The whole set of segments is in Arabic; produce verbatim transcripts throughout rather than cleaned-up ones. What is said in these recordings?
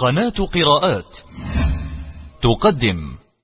قناة قراءات تقدم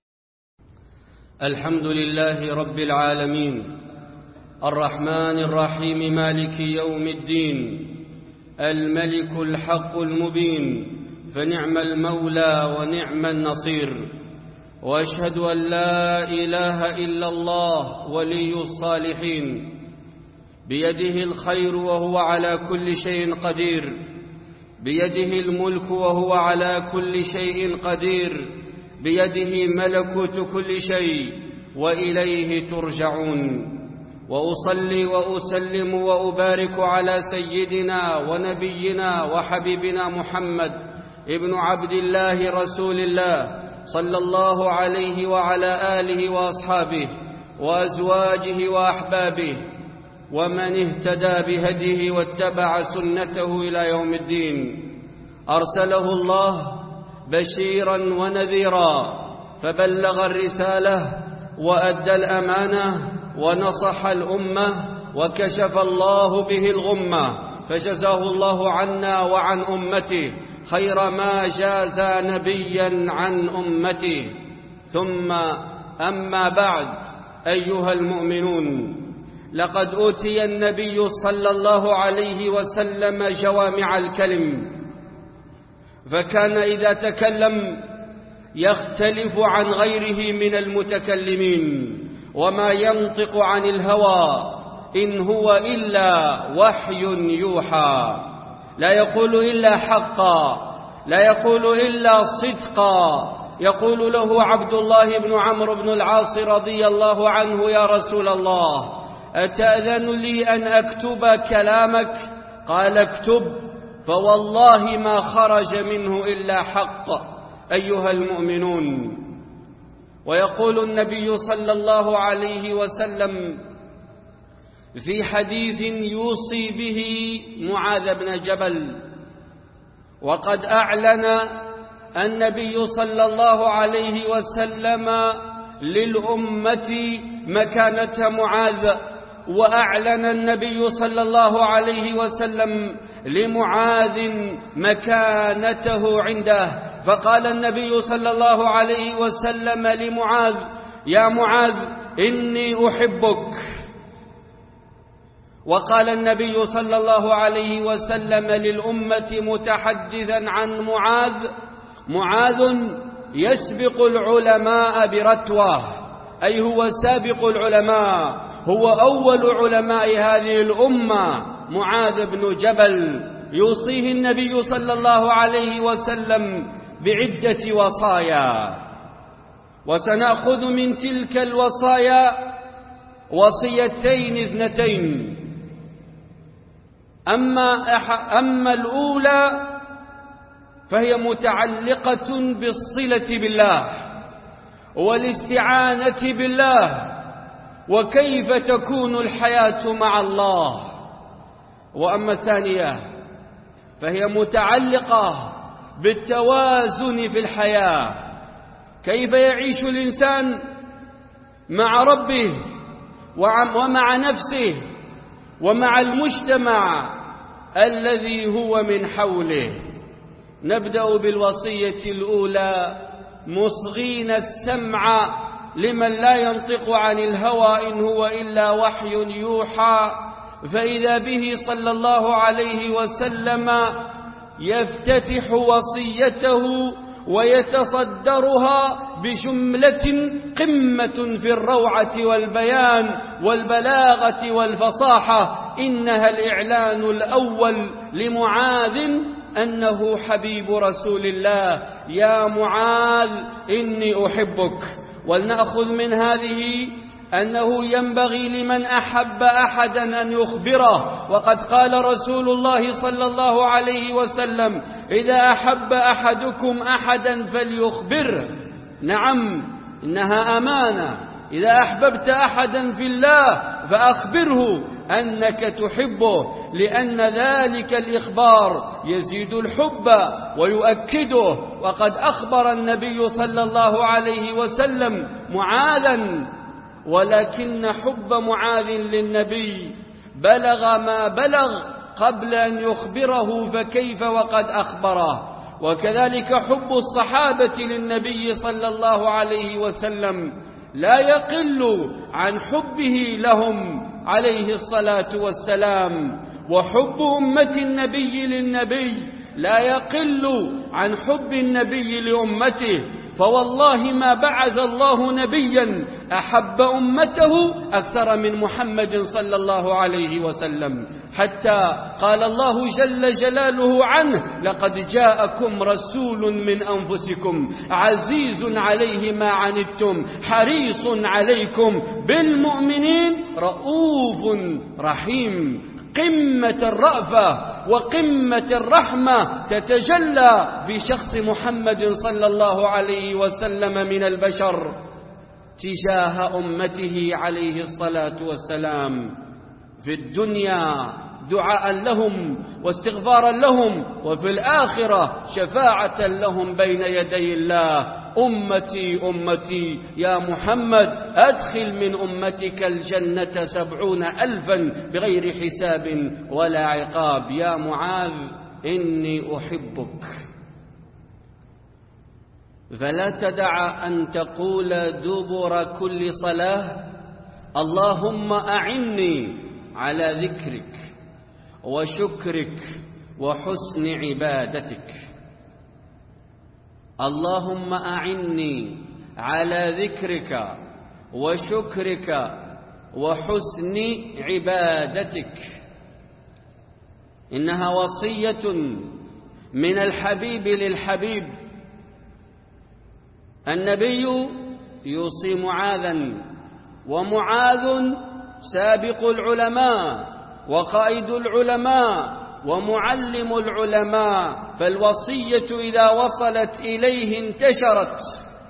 الحمد لله رب العالمين الرحمن الرحيم مالك يوم الدين الملك الحق المبين فنعم المولى ونعم النصير وأشهد أن لا إله إلا الله ولي الصالحين بيده الخير وهو على كل شيء قدير بيده الملك وهو على كل شيء قدير بيده ملكوت كل شيء وإليه ترجعون وأصلي وأسلم وأبارك على سيدنا ونبينا وحبيبنا محمد ابن عبد الله رسول الله صلى الله عليه وعلى آله وأصحابه وأزواجه وأحبابه ومن اهتدى بهديه واتبع سنته إلى يوم الدين. أرسله الله بشيرا ونذيرا فبلغ الرسالة وأدى الأمانة ونصح الأمة وكشف الله به الغمة فجزاه الله عنا وعن أمته خير ما جاز نبيا عن أمته. ثم أما بعد، أيها المؤمنون، لقد أوتي النبي صلى الله عليه وسلم جوامع الكلم، فكان إذا تكلم يختلف عن غيره من المتكلمين، وما ينطق عن الهوى إن هو إلا وحي يوحى، لا يقول إلا حقا، لا يقول إلا صدقا. يقول له عبد الله بن عمرو بن العاص رضي الله عنه: يا رسول الله، أتأذن لي أن أكتب كلامك؟ قال: اكتب، فوالله ما خرج منه إلا حق. أيها المؤمنون، ويقول النبي صلى الله عليه وسلم في حديث يوصي به معاذ بن جبل، وقد أعلن النبي صلى الله عليه وسلم للأمة مكانة معاذ، وأعلن النبي صلى الله عليه وسلم لمعاذ مكانته عنده، فقال النبي صلى الله عليه وسلم لمعاذ: يا معاذ، إني أحبك. وقال النبي صلى الله عليه وسلم للأمة متحدثا عن معاذ: معاذ يسبق العلماء برتوة، أي هو سابق العلماء، هو أول علماء هذه الأمة معاذ بن جبل. يوصيه النبي صلى الله عليه وسلم بعدة وصايا، وسنأخذ من تلك الوصايا وصيتين اثنتين. أما, أما الأولى فهي متعلقة بالصلة بالله والاستعانة بالله، وكيف تكون الحياة مع الله. وأما الثانية فهي متعلقة بالتوازن في الحياة، كيف يعيش الإنسان مع ربه ومع نفسه ومع المجتمع الذي هو من حوله. نبدأ بالوصية الأولى: مصغين السمع لمن لا ينطق عن الهوى إن هو إلا وحي يوحى. فإذا به صلى الله عليه وسلم يفتتح وصيته ويتصدرها بجملة قمة في الروعة والبيان والبلاغة والفصاحة، إنها الإعلان الأول لمعاذ أنه حبيب رسول الله: يا معاذ، إني أحبك. ولنأخذ من هذه أنه ينبغي لمن أحب أحدا أن يخبره، وقد قال رسول الله صلى الله عليه وسلم: إذا أحب أحدكم أحدا فليخبره. نعم، إنها أمانة. إذا أحببت أحدا في الله فأخبره أنك تحبه، لأن ذلك الإخبار يزيد الحب ويؤكده. وقد أخبر النبي صلى الله عليه وسلم معاذا، ولكن حب معاذ للنبي بلغ ما بلغ قبل أن يخبره، فكيف وقد أخبره. وكذلك حب الصحابة للنبي صلى الله عليه وسلم لا يقل عن حبه لهم عليه الصلاة والسلام، وحب أمة النبي للنبي لا يقل عن حب النبي لأمته، فوالله ما بعث الله نبيا أحب أمته أكثر من محمد صلى الله عليه وسلم، حتى قال الله جل جلاله عنه: لقد جاءكم رسول من أنفسكم عزيز عليه ما عنتم حريص عليكم بالمؤمنين رؤوف رحيم. قمة الرأفة وقمة الرحمة تتجلى في شخص محمد صلى الله عليه وسلم من البشر تجاه أمته عليه الصلاة والسلام، في الدنيا دعاء لهم واستغفارا لهم، وفي الآخرة شفاعة لهم بين يدي الله. أمتي أمتي يا محمد أدخل من أمتك الجنة سبعون ألفا بغير حساب ولا عقاب. يا معاذ إني أحبك، فلا تدع أن تقول دبر كل صلاة: اللهم أعني على ذكرك وشكرك وحسن عبادتك. اللهم أعني على ذكرك وشكرك وحسن عبادتك. إنها وصية من الحبيب للحبيب. النبي يوصي معاذا، ومعاذ سابق العلماء وقائد العلماء ومعلم العلماء، فالوصية إذا وصلت إليه انتشرت.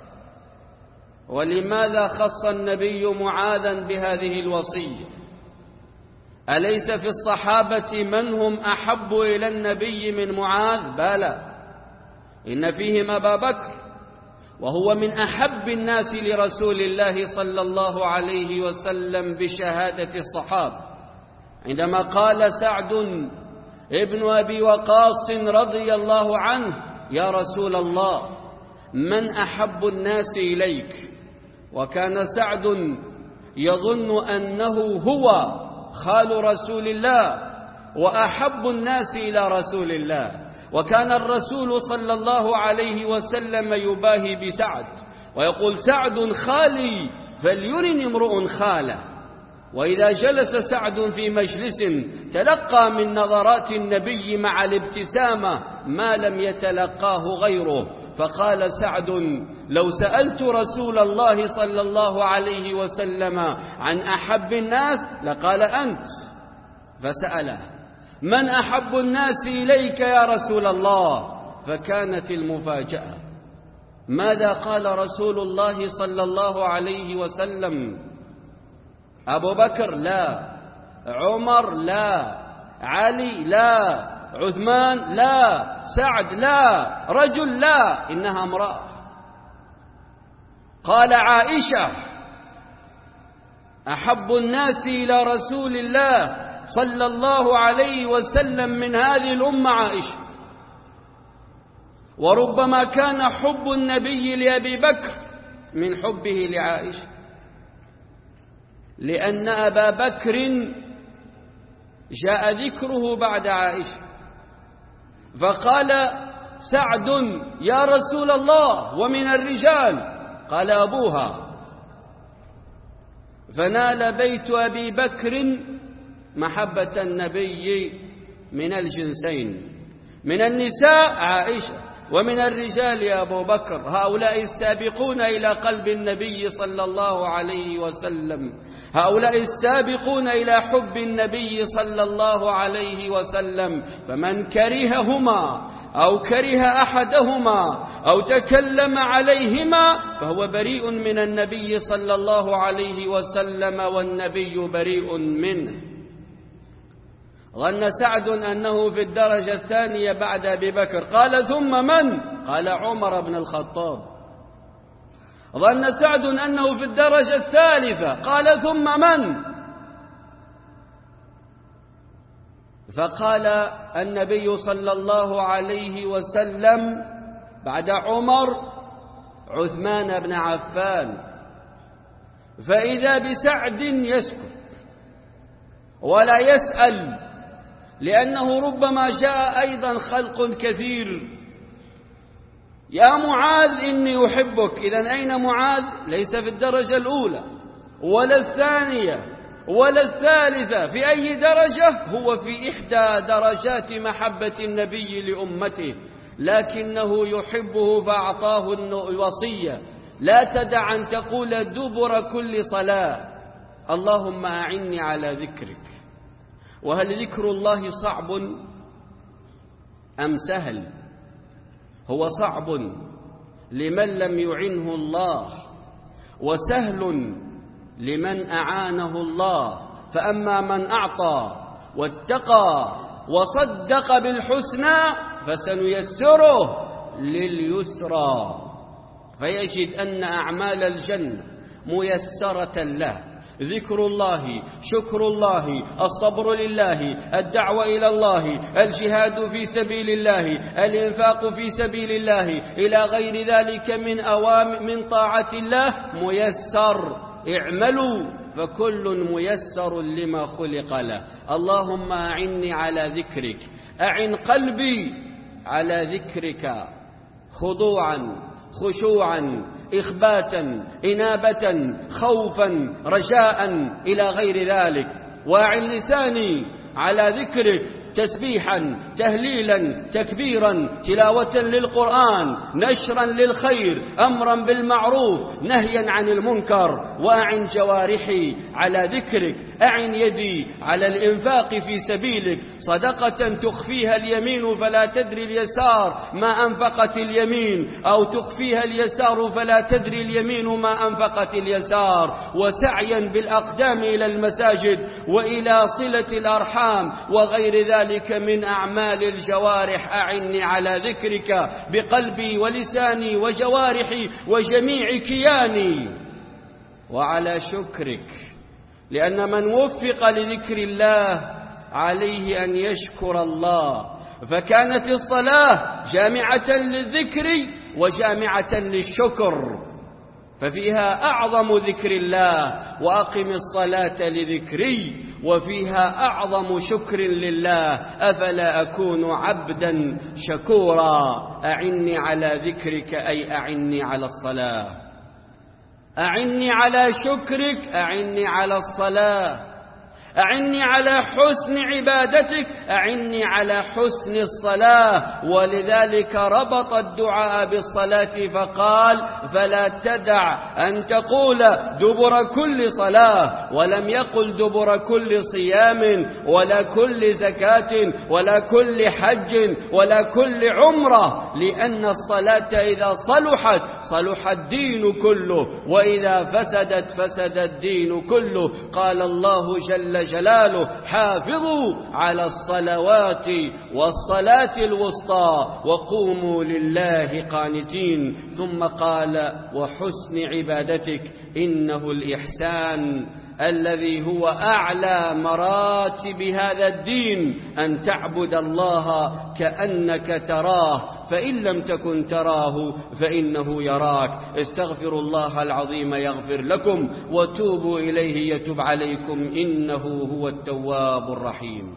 ولماذا خص النبي معاذا بهذه الوصية؟ أليس في الصحابة من هم أحب إلى النبي من معاذ؟ بلى، إن فيهم أبا بكر، وهو من أحب الناس لرسول الله صلى الله عليه وسلم بشهادة الصحابة، عندما قال سعد ابن أبي وقاص رضي الله عنه: يا رسول الله من أحب الناس إليك؟ وكان سعد يظن أنه هو خال رسول الله وأحب الناس إلى رسول الله، وكان الرسول صلى الله عليه وسلم يباهي بسعد ويقول: سعد خالي فليرني امرؤ خاله. وإذا جلس سعد في مجلس تلقى من نظرات النبي مع الابتسامة ما لم يتلقاه غيره، فقال سعد: لو سألت رسول الله صلى الله عليه وسلم عن أحب الناس لقال أنت. فسأله: من أحب الناس إليك يا رسول الله؟ فكانت المفاجأة. ماذا قال رسول الله صلى الله عليه وسلم؟ أبو بكر لا، عمر لا، علي لا، عثمان لا، سعد لا، رجل لا، إنها امرأة. قال عائشة: أحب الناس إلى رسول الله صلى الله عليه وسلم من هذه الأمة عائشة. وربما كان حب النبي لأبي بكر من حبه لعائشة، لأن أبا بكر جاء ذكره بعد عائشة، فقال سعد: يا رسول الله ومن الرجال؟ قال: أبوها. فنال بيت أبي بكر محبة النبي من الجنسين، من النساء عائشة، ومن الرجال أبو بكر. هؤلاء السابقون إلى قلب النبي صلى الله عليه وسلم، هؤلاء السابقون إلى حب النبي صلى الله عليه وسلم. فمن كرههما أو كره أحدهما أو تكلم عليهما فهو بريء من النبي صلى الله عليه وسلم، والنبي بريء منه. ظن سعد أنه في الدرجة الثانية بعد أبي بكر. قال: ثم من؟ قال: عمر بن الخطاب. ظن سعد أنه في الدرجة الثالثة. قال: ثم من؟ فقال النبي صلى الله عليه وسلم بعد عمر عثمان بن عفان: فإذا بسعد يسكت ولا يسأل، لأنه ربما جاء أيضا خلق كثير: يا معاذ إني أحبك. إذن أين معاذ؟ ليس في الدرجة الأولى ولا الثانية ولا الثالثة. في أي درجة؟ هو في إحدى درجات محبة النبي لأمته، لكنه يحبه فأعطاه الوصية: لا تدع أن تقول دبر كل صلاة اللهم أعني على ذكرك. وهل ذكر الله صعب أم سهل؟ هو صعب لمن لم يعنه الله، وسهل لمن أعانه الله. فأما من أعطى واتقى وصدق بالحسنى فسنيسره لليسرى، فيجد أن أعمال الجنة ميسرة له: ذكر الله، شكر الله، الصبر لله، الدعوة إلى الله، الجهاد في سبيل الله، الإنفاق في سبيل الله، إلى غير ذلك من أوامر من طاعة الله ميسر. اعملوا فكل ميسر لما خلق له. اللهم أعني على ذكرك، أعن قلبي على ذكرك خضوعا خشوعا إخباتا إنابة خوفا رجاء إلى غير ذلك. وأعن لساني على ذكرك تسبيحا تهليلا تكبيرا تلاوة للقرآن نشرا للخير أمرا بالمعروف نهيا عن المنكر. وأعن جوارحي على ذكرك، أعن يدي على الإنفاق في سبيلك صدقة تخفيها اليمين فلا تدري اليسار ما أنفقت اليمين، أو تخفيها اليسار فلا تدري اليمين ما أنفقت اليسار. وسعيا بالأقدام إلى المساجد وإلى صلة الأرحام وغير ذلك من أعمال الجوارح. أعني على ذكرك بقلبي ولساني وجوارحي وجميع كياني، وعلى شكرك، لأن من وفق لذكر الله عليه أن يشكر الله. فكانت الصلاة جامعة للذكر وجامعة للشكر، ففيها أعظم ذكر الله: وأقم الصلاة لذكري، وفيها أعظم شكر لله: أفلا أكون عبدا شكورا. أعني على ذكرك أي أعني على الصلاة، أعني على شكرك، أعني على الصلاة، أعني على حسن عبادتك، أعني على حسن الصلاة. ولذلك ربط الدعاء بالصلاة فقال: فلا تدع أن تقول دبر كل صلاة، ولم يقل دبر كل صيام ولا كل زكاة ولا كل حج ولا كل عمرة، لأن الصلاة إذا صلحت صلح الدين كله، وإذا فسدت فسد الدين كله. قال الله جل جلاله: حافظوا على الصلوات والصلاة الوسطى وقوموا لله قانتين. ثم قال: وحسن عبادتك، إنه الإحسان الذي هو أعلى مراتب هذا الدين، أن تعبد الله كأنك تراه، فإن لم تكن تراه فإنه يراك. استغفروا الله العظيم يغفر لكم، وتوبوا إليه يتب عليكم، إنه هو التواب الرحيم.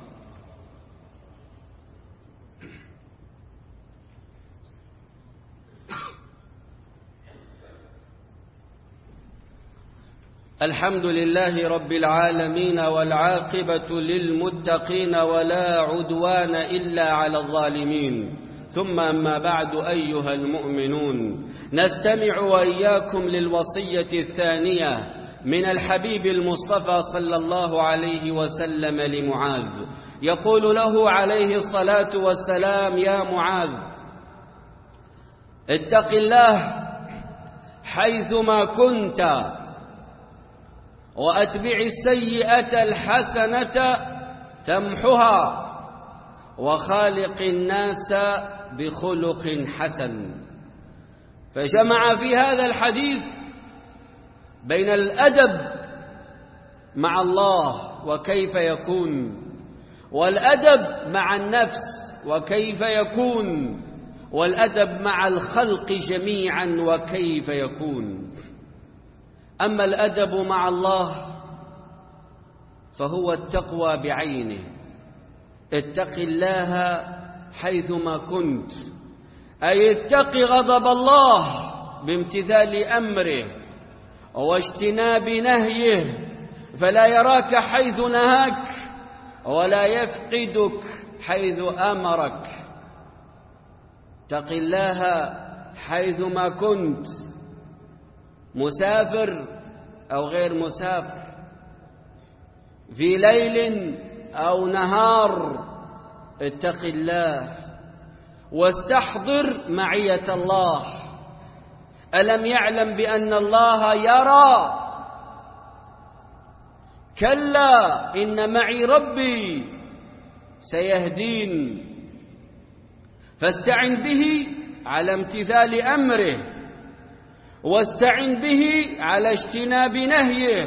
الحمد لله رب العالمين، والعاقبة للمتقين، ولا عدوان إلا على الظالمين. ثم أما بعد، أيها المؤمنون، نستمع وإياكم للوصية الثانية من الحبيب المصطفى صلى الله عليه وسلم لمعاذ. يقول له عليه الصلاة والسلام: يا معاذ، اتق الله حيثما كنت، وأتبع السيئة الحسنة تمحها، وخالق الناس بخلق حسن. فجمع في هذا الحديث بين الأدب مع الله وكيف يكون، والأدب مع النفس وكيف يكون، والأدب مع الخلق جميعا وكيف يكون. أما الأدب مع الله فهو التقوى بعينه. اتق الله حيثما كنت، أي اتق غضب الله بامتثال أمره واجتناب نهيه، فلا يراك حيث نهاك ولا يفقدك حيث أمرك. اتق الله حيثما كنت، مسافر أو غير مسافر، في ليل أو نهار، اتق الله واستحضر معية الله. ألم يعلم بأن الله يرى؟ كلا إن معي ربي سيهدين. فاستعن به على امتثال أمره، واستعن به على اجتناب نهيه،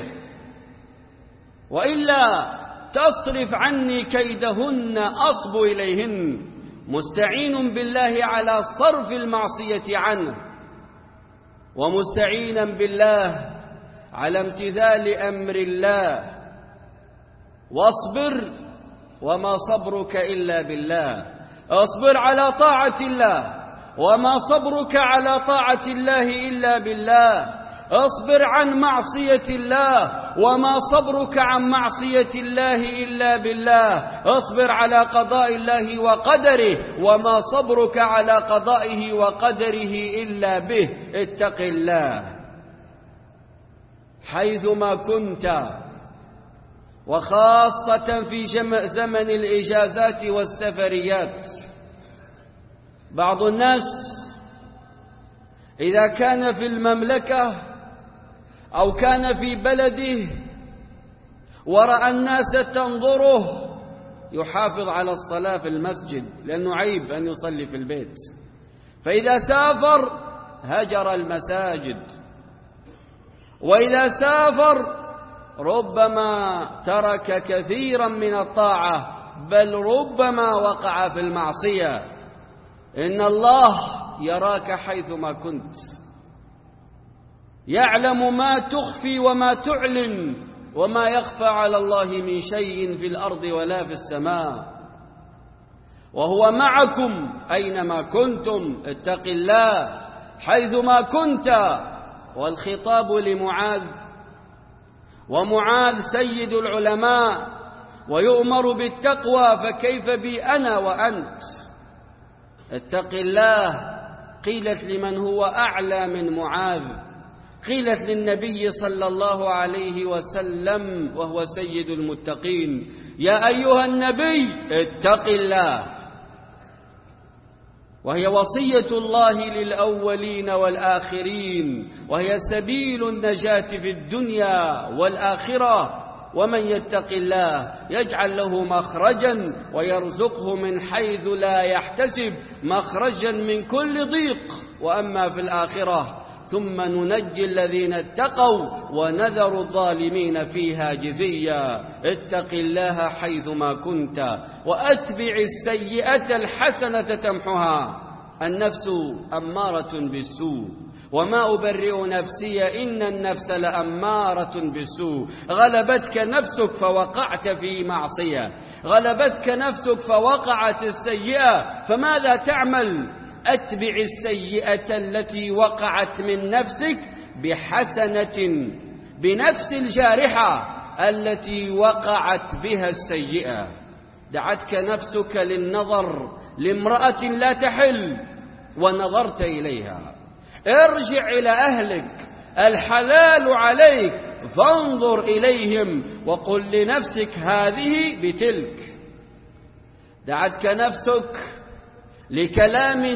وإلا تصرف عني كيدهن أصب إليهن. مستعين بالله على صرف المعصية عنه، ومستعينا بالله على امتثال أمر الله. واصبر وما صبرك إلا بالله، اصبر على طاعة الله وما صبرك على طاعة الله إلا بالله. اصبر عن معصية الله وما صبرك عن معصية الله إلا بالله. اصبر على قضاء الله وقدره وما صبرك على قضائه وقدره إلا به. اتق الله حيثما كنت، وخاصة في زمن الإجازات والسفريات. بعض الناس إذا كان في المملكة أو كان في بلده ورأى الناس تنظره يحافظ على الصلاة في المسجد، لأنه عيب أن يصلي في البيت. فإذا سافر هجر المساجد، وإذا سافر ربما ترك كثيرا من الطاعة، بل ربما وقع في المعصية. إن الله يراك حيثما كنت، يعلم ما تخفي وما تعلن، وما يخفى على الله من شيء في الأرض ولا في السماء، وهو معكم أينما كنتم. اتق الله حيثما كنت. والخطاب لمعاذ، ومعاذ سيد العلماء ويؤمر بالتقوى، فكيف بي أنا وأنت؟ اتق الله قيلت لمن هو أعلى من معاذ، قيلت للنبي صلى الله عليه وسلم وهو سيد المتقين: يا أيها النبي اتق الله. وهي وصية الله للأولين والآخرين، وهي سبيل النجاة في الدنيا والآخرة. ومن يتق الله يجعل له مخرجا ويرزقه من حيث لا يحتسب، مخرجا من كل ضيق. وأما في الآخرة ثم ننجي الذين اتقوا ونذر الظالمين فيها جثيا. اتق الله حيثما كنت، وأتبع السيئة الحسنة تمحها. النفس أمارة بالسوء، وما أبرئ نفسي إن النفس لأمارة بالسوء. غلبتك نفسك فوقعت في معصية، غلبتك نفسك فوقعت السيئة، فماذا تعمل؟ أتبع السيئة التي وقعت من نفسك بحسنة بنفس الجارحة التي وقعت بها السيئة. دعتك نفسك للنظر لامرأة لا تحل ونظرت إليها، ارجع إلى أهلك، الحلال عليك، فانظر إليهم وقل لنفسك هذه بتلك. دعتك نفسك لكلام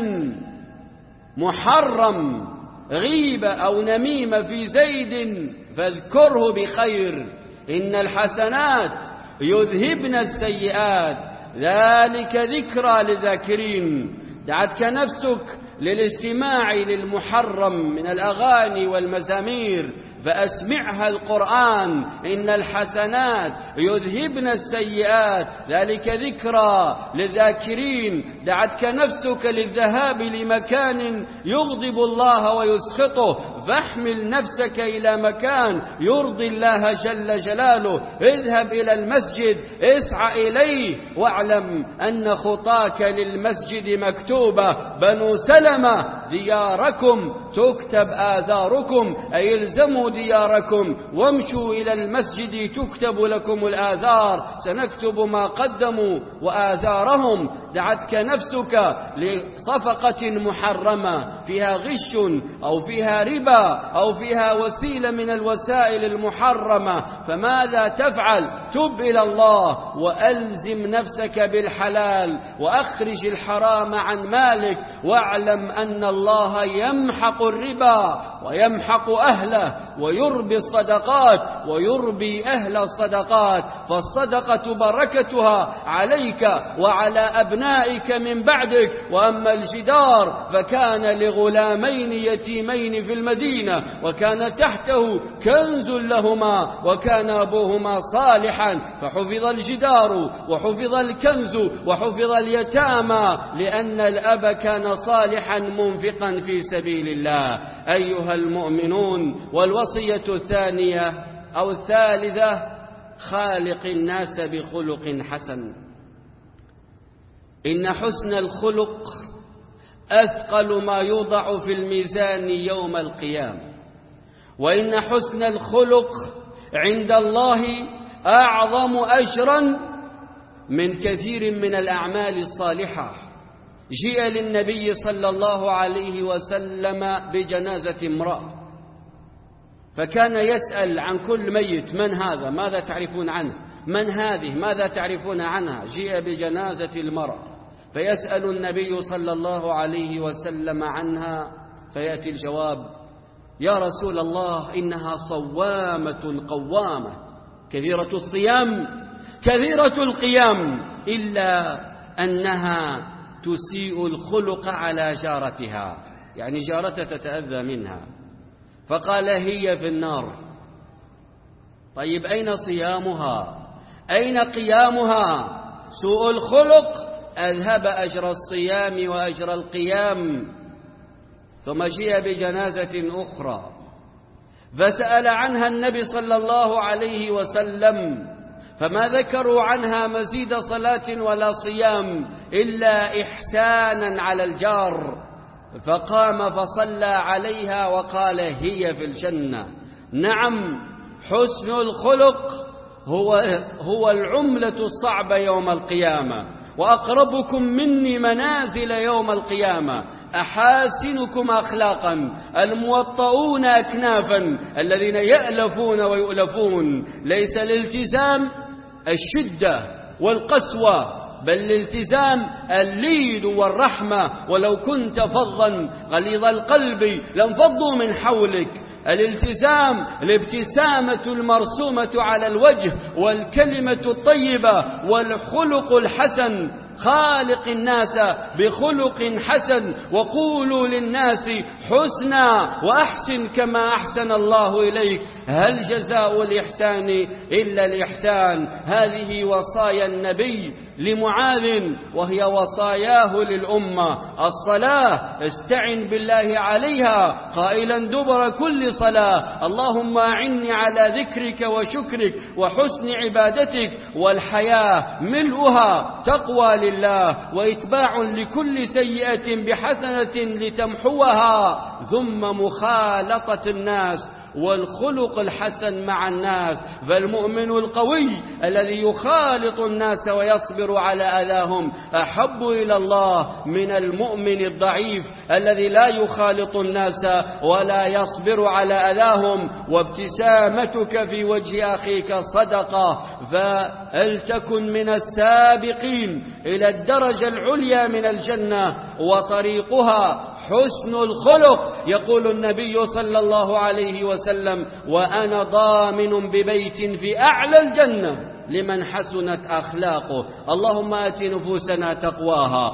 محرم، غيبة أو نميمة في زيد، فاذكره بخير، إن الحسنات يذهبن السيئات، ذلك ذكرى للذاكرين. دعتك نفسك للاستماع للمحرم من الأغاني والمزامير، فأسمعها القرآن: إن الحسنات يذهبن السيئات ذلك ذكرى للذاكرين. دعتك نفسك للذهاب لمكان يغضب الله ويسخطه، فاحمل نفسك إلى مكان يرضي الله جل جلاله. اذهب إلى المسجد، اسعى إليه، واعلم أن خطاك للمسجد مكتوبة. بنو سلمة: دياركم تكتب آثاركم، أي الزموا دياركم وامشوا إلى المسجد تكتب لكم الآثار، سنكتب ما قدموا وآثارهم. دعتك نفسك لصفقة محرمة فيها غش أو فيها ربا أو فيها وسيلة من الوسائل المحرمة، فماذا تفعل؟ تب إلى الله وألزم نفسك بالحلال وأخرج الحرام عن مالك، واعلم أن الله يمحق الربا ويمحق أهله ويربي الصدقات ويربي أهل الصدقات. فالصدقة بركتها عليك وعلى أبنائك من بعدك. وأما الجدار فكان لغلامين يتيمين في المدينة وكان تحته كنز لهما وكان أبوهما صالحا، فحفظ الجدار وحفظ الكنز وحفظ اليتامى لأن الأب كان صالحا منفقا في سبيل الله. أيها المؤمنون، والوصية الثانية أو الثالثة: خالق الناس بخلق حسن. إن حسن الخلق أثقل ما يوضع في الميزان يوم القيامة، وإن حسن الخلق عند الله أعظم أجرا من كثير من الأعمال الصالحة. جاء للنبي صلى الله عليه وسلم بجنازة امرأة، فكان يسأل عن كل ميت: من هذا؟ ماذا تعرفون عنه؟ من هذه؟ ماذا تعرفون عنها؟ جاء بجنازة المرأة، فيسأل النبي صلى الله عليه وسلم عنها، فيأتي الجواب: يا رسول الله، إنها صوامة قوامة كثيرة الصيام كثيرة القيام، إلا أنها تسيء الخلق على جارتها، يعني جارتها تتأذى منها. فقال: هي في النار. طيب أين صيامها؟ أين قيامها؟ سوء الخلق أذهب أجر الصيام وأجر القيام. ثم جاء بجنازة أخرى فسأل عنها النبي صلى الله عليه وسلم، فما ذكروا عنها مزيد صلاة ولا صيام إلا إحسانا على الجار، فقام فصلى عليها وقال: هي في الجنة. نعم، حسن الخلق هو, هو العملة الصعبة يوم القيامة. وأقربكم مني منازل يوم القيامة أحاسنكم أخلاقا الموطؤون أكنافا الذين يألفون ويؤلفون. ليس الالتزام الشدة والقسوة، بل الالتزام اللين والرحمة. ولو كنت فظا غليظ القلب لانفضوا من حولك. الالتزام الابتسامة المرسومة على الوجه والكلمة الطيبة والخلق الحسن. خالق الناس بخلق حسن وقولوا للناس حسنا وأحسن كما أحسن الله إليك. هل جزاء الإحسان إلا الإحسان؟ هذه وصايا النبي لمعاذ وهي وصاياه للأمة. الصلاة استعن بالله عليها قائلا دبر كل صلاة: اللهم أعني على ذكرك وشكرك وحسن عبادتك. والحياة ملؤها تقوى لله وإتباع لكل سيئة بحسنة لتمحوها، ثم مخالطة الناس والخلق الحسن مع الناس. فالمؤمن القوي الذي يخالط الناس ويصبر على أذاهم أحب إلى الله من المؤمن الضعيف الذي لا يخالط الناس ولا يصبر على أذاهم. وابتسامتك في وجه أخيك صدقة، فلتكن من السابقين إلى الدرجة العليا من الجنة، وطريقها حسن الخلق. يقول النبي صلى الله عليه وسلم: وأنا ضامن ببيت في أعلى الجنة لمن حسنت أخلاقه. اللهم آت نفوسنا تقواها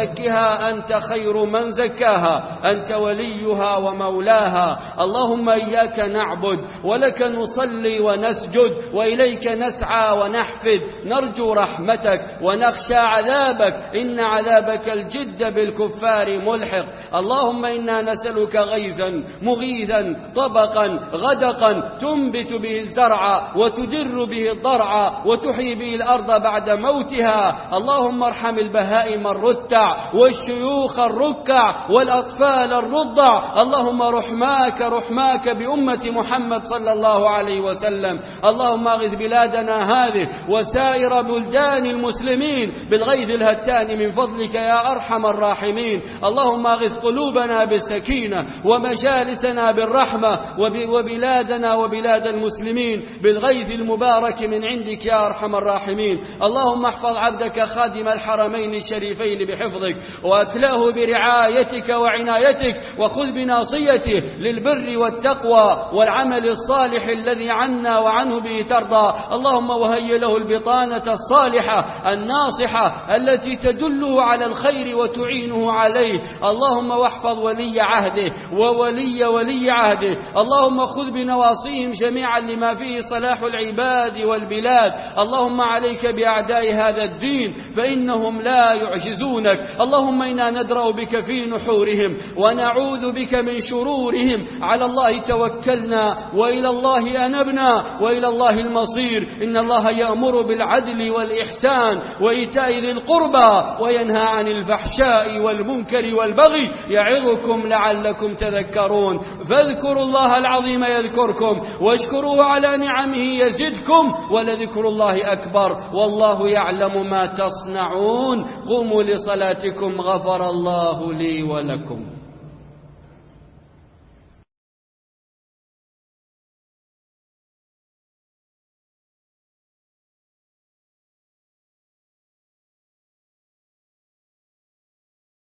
وزكها أنت خير من زكاها، أنت وليها ومولاها. اللهم إياك نعبد ولك نصلي ونسجد وإليك نسعى ونحفد، نرجو رحمتك ونخشى عذابك، إن عذابك الجد بالكفار ملحق. اللهم إنا نسألك غيثا مغيثا طبقا غدقا تنبت به الزرع وتدر به الضرع وتحيي به الأرض بعد موتها. اللهم ارحم البهائم الرتع والشيوخ الركع والأطفال الرضع. اللهم رحماك رحماك بأمة محمد صلى الله عليه وسلم. اللهم اغث بلادنا هذه وسائر بلدان المسلمين بالغيث الهتان من فضلك يا أرحم الراحمين. اللهم اغث قلوبنا بالسكينة ومجالسنا بالرحمة وبلادنا وبلاد المسلمين بالغيث المبارك من عندك يا أرحم الراحمين. اللهم احفظ عبدك خادم الحرمين الشريفين بحفظك وأكلاه برعايتك وعنايتك، وخذ بناصيته للبر والتقوى والعمل الصالح الذي عنا وعنه به ترضى. اللهم وهيئ له البطانة الصالحة الناصحة التي تدله على الخير وتعينه عليه. اللهم واحفظ ولي عهده وولي ولي عهده. اللهم خذ بنواصيهم جميعا لما فيه صلاح العباد والبلاد. اللهم عليك بأعداء هذا الدين فإنهم لا يعجزونك. اللهم إنا ندرأ بك في نحورهم ونعوذ بك من شرورهم. على الله توكلنا وإلى الله أنبنا وإلى الله المصير. إن الله يأمر بالعدل والإحسان وإيتاء ذي القربى وينهى عن الفحشاء والمنكر والبغي يعظكم لعلكم تذكرون. فاذكروا الله العظيم يذكركم واشكروه على نعمه يزدكم ولذكر الله أكبر والله يعلم ما تصنعون. قوموا لصلاتكم غفر الله لي ولكم.